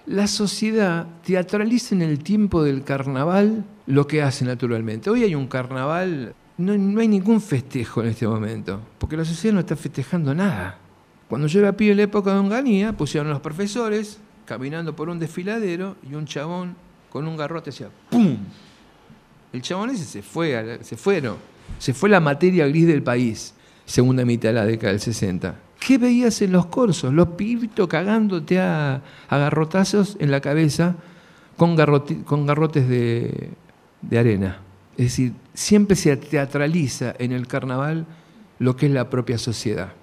La sociedad teatraliza en el tiempo del carnaval lo que hace naturalmente. Hoy hay un carnaval, no hay ningún festejo en este momento, porque la sociedad no está festejando nada. Cuando yo era pibe en la época de Onganía, pusieron a los profesores caminando por un desfiladero y un chabón con un garrote decía ¡pum! El chabón ese se fue la materia gris del país, segunda mitad de la década del 60. ¿Qué veías en los corsos? Los pibitos cagándote a garrotazos en la cabeza con garrotes de arena. Es decir, siempre se teatraliza en el carnaval lo que es la propia sociedad.